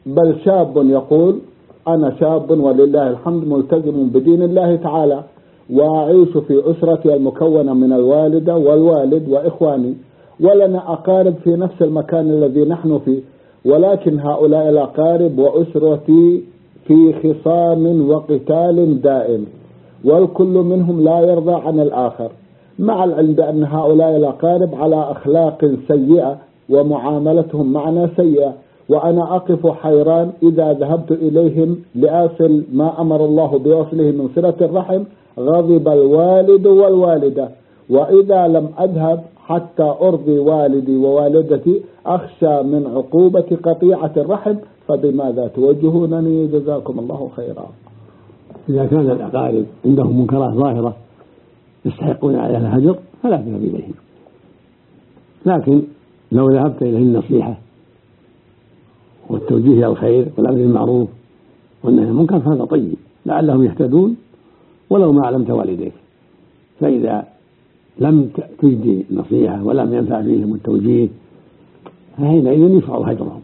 بل شاب يقول أنا شاب ولله الحمد ملتزم بدين الله تعالى، وأعيش في أسرتي المكونة من الوالدة والوالد وإخواني، ولنا أقارب في نفس المكان الذي نحن فيه، ولكن هؤلاء الأقارب وأسرتي في خصام وقتال دائم، والكل منهم لا يرضى عن الآخر، مع العلم بأن هؤلاء الأقارب على أخلاق سيئة ومعاملتهم معنا سيئة، وأنا أقف حيران إذا ذهبت إليهم لأصل ما أمر الله بوصله من صلة الرحم غضب الوالد والوالدة، وإذا لم أذهب حتى أرضي والدي ووالدتي أخشى من عقوبة قطيعة الرحم، فبماذا توجهونني؟ جزاكم الله خيرا. إذا كان الأقارب عندهم منكرات ظاهرة يستحقون عليها الهجر فلا تذهب إليهم، لكن لو ذهبت إليه النصيحة والتوجيه إلى الخير والأمر بالمعروف والنهي عن المنكر فهذا طيب لعلهم يهتدون ولو ما علمت والديك. فإذا لم تجدي النصيحة ولم ينفع فيهم التوجيه فحينئذ يشرع هجرهم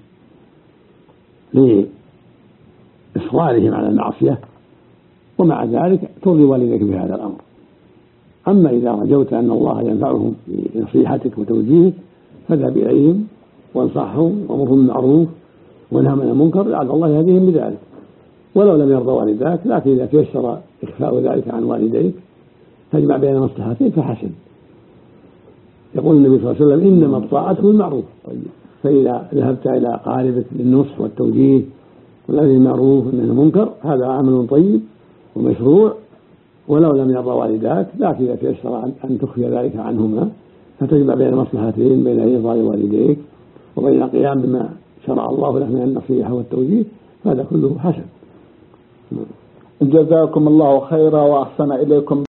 لإصرارهم على المعصية، ومع ذلك ترضي والديك بهذا الأمر. أما إذا رجوت أن الله ينفعهم بنصيحتك وتوجيهك فاذهب إليهم وانصحهم وامرهم بالمعروف ونههم عن المنكر لعل الله يهديهم بذلك، ولو لم يرضى والداك، لكن إذا تيسر إخفاء ذلك عن والديك تجمع بين مصلحتين فحسن. يقول النبي صلى الله عليه وسلم إنما الطاعة بالمعروف. فإذا ذهبت إلى قاربك بالنصح والتوجيه والأمر بالمعروف والنهي عن المنكر هذا عمل طيب ومشروع ولو لم يرضى والداك، لكن إذا تيسر أن تخفي ذلك عنهما فتجمع بين مصلحتين بين إرضاء والديك وبين القيام بما شرع الله لك من النصيحة والتوجيه، هذا كله حسن. جزاكم الله خيرا وأحسن إليكم.